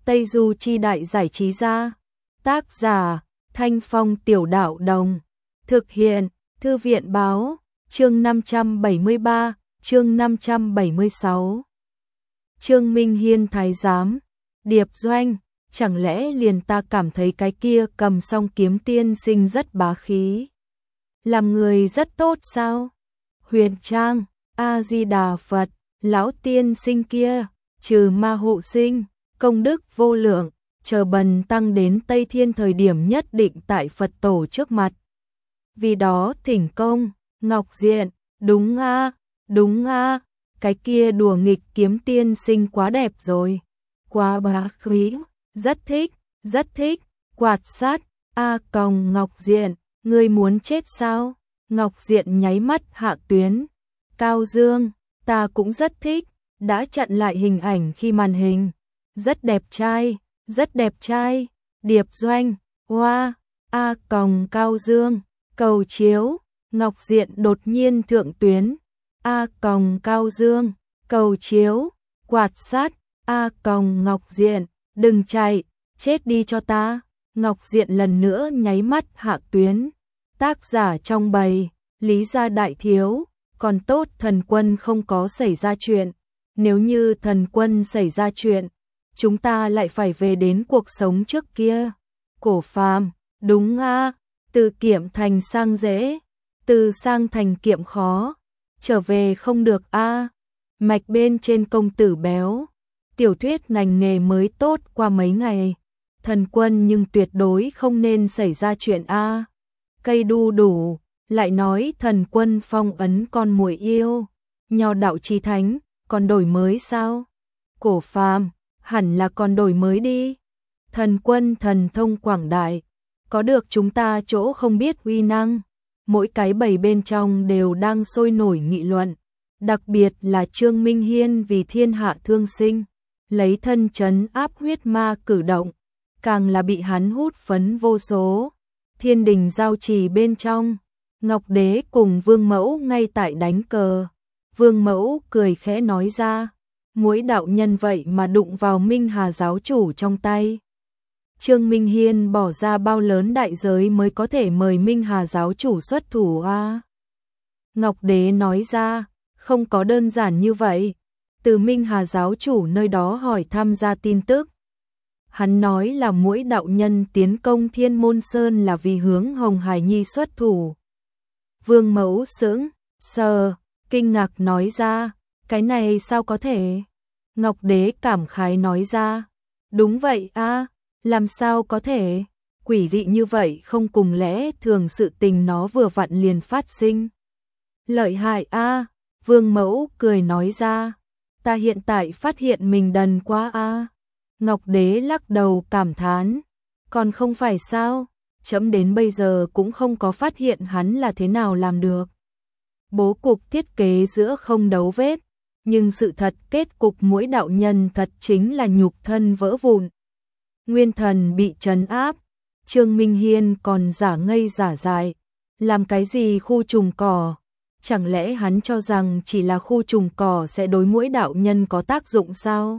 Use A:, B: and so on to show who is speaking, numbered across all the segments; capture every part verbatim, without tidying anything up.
A: Tây Du Chi Đại Giải Trí Gia. Tác giả Thanh Phong Tiểu Đạo Đồng. Thực hiện Thư viện Báo. Chương năm trăm bảy mươi ba, chương năm trăm bảy mươi sáu. Trương Minh Hiên thái giám, Điệp Doanh, chẳng lẽ liền ta cảm thấy cái kia cầm song kiếm tiên sinh rất bá khí, làm người rất tốt sao? Huyền Trang, A Di Đà Phật, lão tiên sinh kia, trừ ma hộ sinh, công đức vô lượng, chờ bần tăng đến Tây Thiên thời điểm nhất định tại Phật tổ trước mặt. Vì đó thỉnh công, Ngọc Diện, đúng a, đúng a, cái kia đùa nghịch kiếm tiên sinh quá đẹp rồi, quá bá khí, rất thích, rất thích, quạt sát, a còng Ngọc Diện, ngươi muốn chết sao? Ngọc Diện nháy mắt hạ tuyến. Cao Dương, ta cũng rất thích, đã chặn lại hình ảnh khi màn hình. Rất đẹp trai, rất đẹp trai. Điệp Doanh, hoa, a còng Cao Dương, cầu chiếu. Ngọc Diện đột nhiên thượng tuyến. A còng Cao Dương, cầu chiếu. Quạt sát, a còng Ngọc Diện, đừng chạy, chết đi cho ta. Ngọc Diện lần nữa nháy mắt hạ tuyến. Tác giả trong bầy, Lý Gia Đại Thiếu, còn tốt Thần Quân không có xảy ra chuyện. Nếu như Thần Quân xảy ra chuyện, chúng ta lại phải về đến cuộc sống trước kia. Cổ Phàm, đúng a, từ kiệm thành sang dễ, từ sang thành kiệm khó, trở về không được a. Mạch bên trên công tử béo, tiểu thuyết ngành nghề mới tốt qua mấy ngày. Thần Quân nhưng tuyệt đối không nên xảy ra chuyện a. Cây đu đủ, lại nói Thần Quân phong ấn con muội yêu, Nho đạo chi thánh, còn đổi mới sao? Cổ Phàm, hẳn là còn đổi mới đi. Thần Quân thần thông quảng đại, có được chúng ta chỗ không biết uy năng. Mỗi cái bầy bên trong đều đang sôi nổi nghị luận, đặc biệt là Trương Minh Hiên vì thiên hạ thương sinh, lấy thân trấn áp huyết ma cử động, càng là bị hắn hút phấn vô số. Thiên đình giao trì bên trong, Ngọc Đế cùng Vương Mẫu ngay tại đánh cờ. Vương Mẫu cười khẽ nói ra, muỗi đạo nhân vậy mà đụng vào Minh Hà giáo chủ trong tay. Trương Minh Hiên bỏ ra bao lớn đại giới mới có thể mời Minh Hà giáo chủ xuất thủ a? Ngọc Đế nói ra, không có đơn giản như vậy. Từ Minh Hà giáo chủ nơi đó hỏi thăm ra tin tức. Hắn nói là muỗi đạo nhân tiến công Thiên Môn Sơn là vì hướng Hồng Hải Nhi xuất thủ. Vương Mẫu sững sờ, kinh ngạc nói ra, cái này sao có thể? Ngọc Đế cảm khái nói ra, đúng vậy a, làm sao có thể? Quỷ dị như vậy không cùng lẽ thường sự tình nó vừa vặn liền phát sinh. Lợi hại a, Vương Mẫu cười nói ra, ta hiện tại phát hiện mình đần quá a. Ngọc Đế lắc đầu cảm thán, còn không phải sao, chấm đến bây giờ cũng không có phát hiện hắn là thế nào làm được. Bố cục thiết kế giữa không đấu vết, nhưng sự thật kết cục muỗi đạo nhân thật chính là nhục thân vỡ vụn. Nguyên thần bị trấn áp, Trương Minh Hiên còn giả ngây giả dại, làm cái gì khu trùng cỏ, chẳng lẽ hắn cho rằng chỉ là khu trùng cỏ sẽ đối muỗi đạo nhân có tác dụng sao?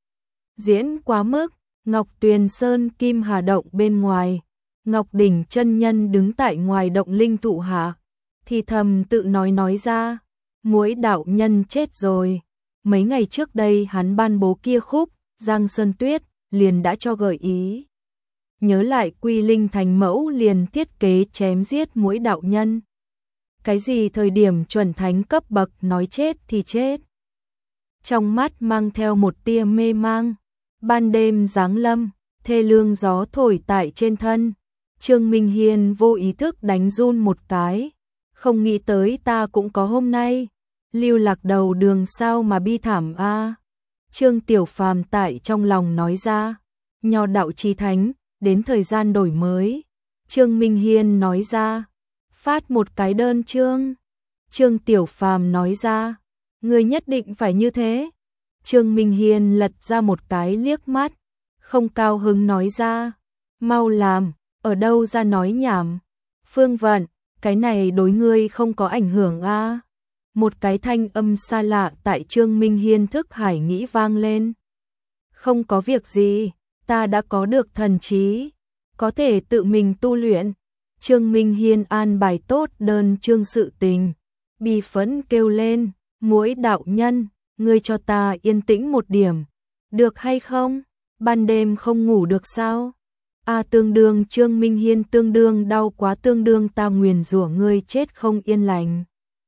A: Diễn quá mức. Ngọc Tuyền Sơn Kim Hà động bên ngoài, Ngọc Đỉnh chân nhân đứng tại ngoài động linh thụ hạ, thì thầm tự nói nói ra, muỗi đạo nhân chết rồi. Mấy ngày trước đây hắn ban bố kia khúc Giang Sơn Tuyết liền đã cho gợi ý. Nhớ lại Quy Linh thành mẫu liền thiết kế chém giết muỗi đạo nhân. Cái gì thời điểm chuẩn thánh cấp bậc nói chết thì chết. Trong mắt mang theo một tia mê mang. Ban đêm giáng lâm, thê lương gió thổi tại trên thân. Trương Minh Hiên vô ý thức đánh run một cái. Không nghĩ tới ta cũng có hôm nay. Lưu lạc đầu đường sao mà bi thảm a. Trương Tiểu Phàm tại trong lòng nói ra. Nho đạo chi thánh, đến thời gian đổi mới. Trương Minh Hiên nói ra. Phát một cái đơn chương. Trương Tiểu Phàm nói ra. Người nhất định phải như thế. Trương Minh Hiên lật ra một cái liếc mắt, không cao hứng nói ra, mau làm, ở đâu ra nói nhảm. Phương Vận, cái này đối ngươi không có ảnh hưởng a. Một cái thanh âm xa lạ tại Trương Minh Hiên thức hải nghĩ vang lên. Không có việc gì, ta đã có được thần trí, có thể tự mình tu luyện. Trương Minh Hiên an bài tốt đơn chương sự tình, bi phẫn kêu lên, Muỗi đạo nhân, ngươi cho ta yên tĩnh một điểm, được hay không? Ban đêm không ngủ được sao? A tương đương Trương Minh Hiên tương đương đau quá tương đương ta nguyền rủa ngươi chết không yên lành.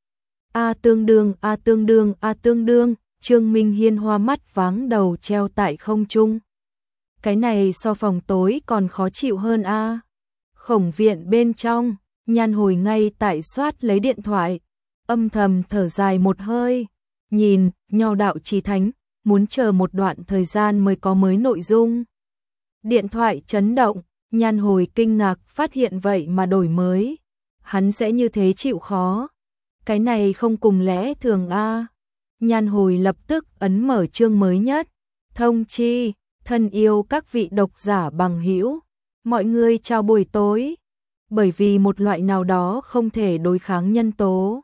A: A tương đương A tương đương A tương đương Trương Minh Hiên hoa mắt váng đầu treo tại không trung. Cái này so phòng tối còn khó chịu hơn a. Khổng viện bên trong, Nhan Hồi ngay tại soát lấy điện thoại, âm thầm thở dài một hơi, nhìn Nho đạo chí thánh, muốn chờ một đoạn thời gian mới có mới nội dung. Điện thoại chấn động, Nhan Hồi kinh ngạc phát hiện vậy mà đổi mới, hắn sẽ như thế chịu khó. Cái này không cùng lẽ thường a. Nhan Hồi lập tức ấn mở chương mới nhất, thông chi, thân yêu các vị độc giả bằng hữu, mọi người chào buổi tối. Bởi vì một loại nào đó không thể đối kháng nhân tố,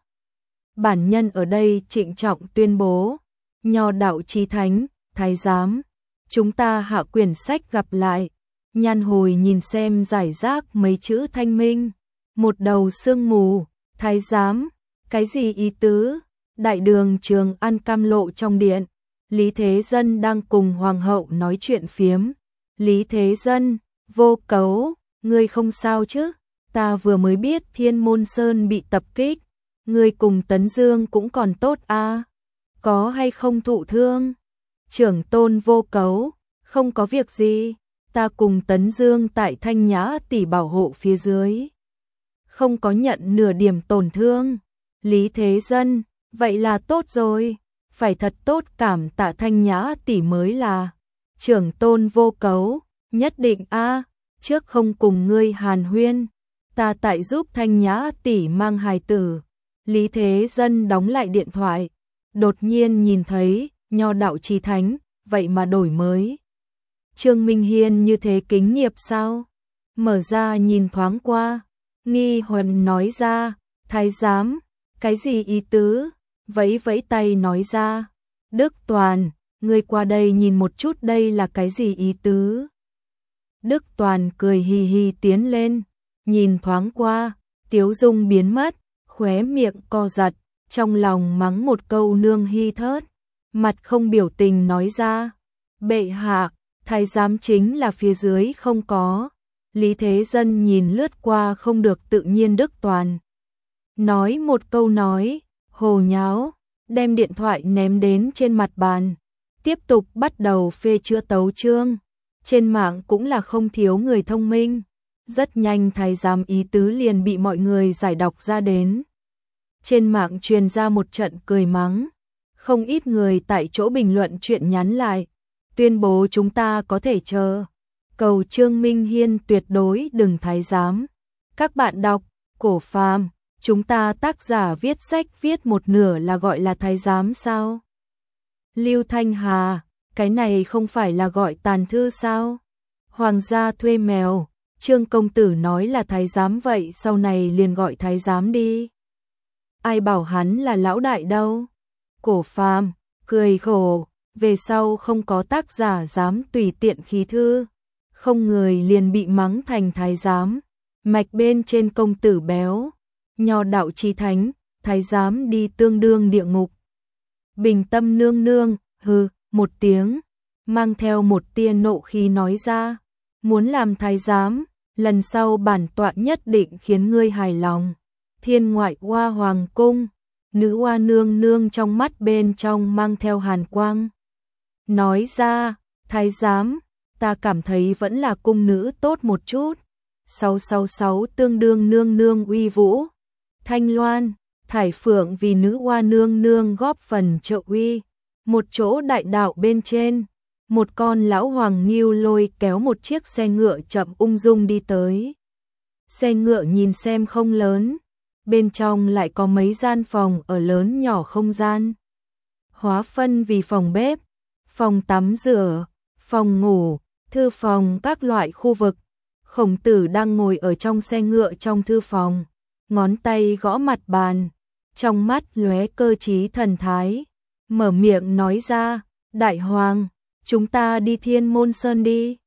A: bản nhân ở đây trịnh trọng tuyên bố, Nho đạo chí thánh, thái giám, chúng ta hạ quyển sách gặp lại. Nhan Hồi nhìn xem giải rác mấy chữ thanh minh, một đầu sương mù, thái giám, cái gì ý tứ? Đại đường Trường An Cam Lộ trong điện, Lý Thế Dân đang cùng hoàng hậu nói chuyện phiếm. Lý Thế Dân, Vô Cấu, ngươi không sao chứ? Ta vừa mới biết Thiên Môn Sơn bị tập kích, ngươi cùng Tấn Dương cũng còn tốt a, có hay không thụ thương? Trưởng tôn Vô Cấu, không có việc gì, ta cùng Tấn Dương tại Thanh Nhã tỷ bảo hộ phía dưới, không có nhận nửa điểm tổn thương. Lý Thế Dân, vậy là tốt rồi, phải thật tốt cảm tạ Thanh Nhã tỷ mới là. Trưởng tôn Vô Cấu, nhất định a, trước không cùng ngươi hàn huyên, ta tại giúp Thanh Nhã tỷ mang hài tử. Lý Thế Dân đóng lại điện thoại, đột nhiên nhìn thấy Nho đạo chí thánh, vậy mà đổi mới. Trương Minh Hiên như thế kính nghiệp sao? Mở ra nhìn thoáng qua, nghi huần nói ra, thái giám, cái gì ý tứ? Vẫy vẫy tay nói ra, Đức Toàn, ngươi qua đây nhìn một chút đây là cái gì ý tứ? Đức Toàn cười hì hì tiến lên, nhìn thoáng qua, tiếu dung biến mất, khóe miệng co giật, trong lòng mắng một câu nương hi thớt, mặt không biểu tình nói ra, bệ hạ, thái giám chính là phía dưới không có. Lý Thế Dân nhìn lướt qua không được tự nhiên Đức Toàn, nói một câu nói, hồ nháo, đem điện thoại ném đến trên mặt bàn, tiếp tục bắt đầu phê chữa tấu chương. Trên mạng cũng là không thiếu người thông minh, rất nhanh thái giám ý tứ liền bị mọi người giải đọc ra đến. Trên mạng truyền ra một trận cười mắng, không ít người tại chỗ bình luận chuyện nhắn lại, tuyên bố chúng ta có thể chờ, cầu Trương Minh Hiên tuyệt đối đừng thái giám. Các bạn đọc, Cổ Phàm, chúng ta tác giả viết sách viết một nửa là gọi là thái giám sao? Lưu Thanh Hà, cái này không phải là gọi tàn thư sao? Hoàng gia thuê mèo, Trương công tử nói là thái giám vậy sau này liền gọi thái giám đi. Ai bảo hắn là lão đại đâu? Cổ Phàm, cười khổ, về sau không có tác giả dám tùy tiện khí thư, không người liền bị mắng thành thái giám. Mạch bên trên công tử béo, Nho đạo chí thánh, thái giám đi tương đương địa ngục. Bình tâm nương nương, hừ, một tiếng, mang theo một tia nộ khí nói ra, muốn làm thái giám, lần sau bản tọa nhất định khiến ngươi hài lòng. Thiên ngoại hoa hoàng cung, nữ hoa nương nương trong mắt bên trong mang theo hàn quang. Nói ra, thái giám, ta cảm thấy vẫn là cung nữ tốt một chút. sáu sáu sáu tương đương nương nương uy vũ. Thanh Loan, Thải Phượng vì nữ hoa nương nương góp phần trợ uy. Một chỗ đại đạo bên trên, một con lão hoàng ngưu lôi kéo một chiếc xe ngựa chậm ung dung đi tới. Xe ngựa nhìn xem không lớn, bên trong lại có mấy gian phòng ở lớn nhỏ không gian. Hóa phân vì phòng bếp, phòng tắm rửa, phòng ngủ, thư phòng các loại khu vực. Khổng tử đang ngồi ở trong xe ngựa trong thư phòng, ngón tay gõ mặt bàn, trong mắt lóe cơ trí thần thái, mở miệng nói ra, đại hoàng, chúng ta đi Thiên Môn Sơn đi.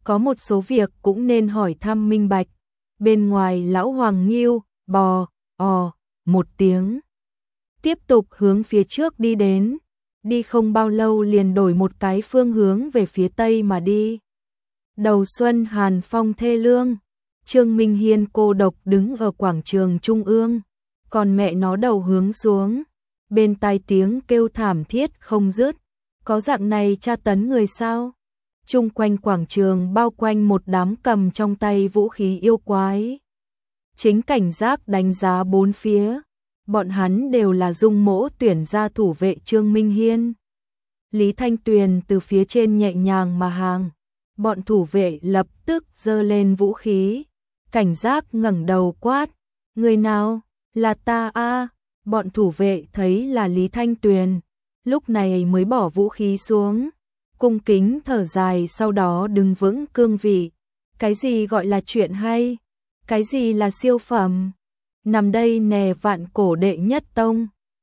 A: có một số việc cũng nên hỏi thăm minh bạch. Bên ngoài lão Hoàng Nghiêu, bò, ò, một tiếng. Tiếp tục hướng phía trước đi đến. Đi không bao lâu liền đổi một cái phương hướng về phía tây mà đi. Đầu xuân hàn phong thê lương. Trương Minh Hiên cô độc đứng ở quảng trường trung ương. Còn mẹ nó đầu hướng xuống. Bên tai tiếng kêu thảm thiết không dứt. Có dạng này tra tấn người sao? Chung quanh quảng trường bao quanh một đám cầm trong tay vũ khí yêu quái. Chính cảnh giác đánh giá bốn phía. Bọn hắn đều là dung mỗ tuyển ra thủ vệ Trương Minh Hiên. Lý Thanh Tuyền từ phía trên nhẹ nhàng mà hàng. Bọn thủ vệ lập tức giơ lên vũ khí. Cảnh giác ngẩng đầu quát. Người nào? Là ta a. Bọn thủ vệ thấy là Lý Thanh Tuyền. Lúc này mới bỏ vũ khí xuống. Cung kính thở dài, sau đó đứng vững cương vị. Cái gì gọi là chuyện hay? Cái gì là siêu phẩm? Nằm đây nè vạn cổ đệ nhất tông.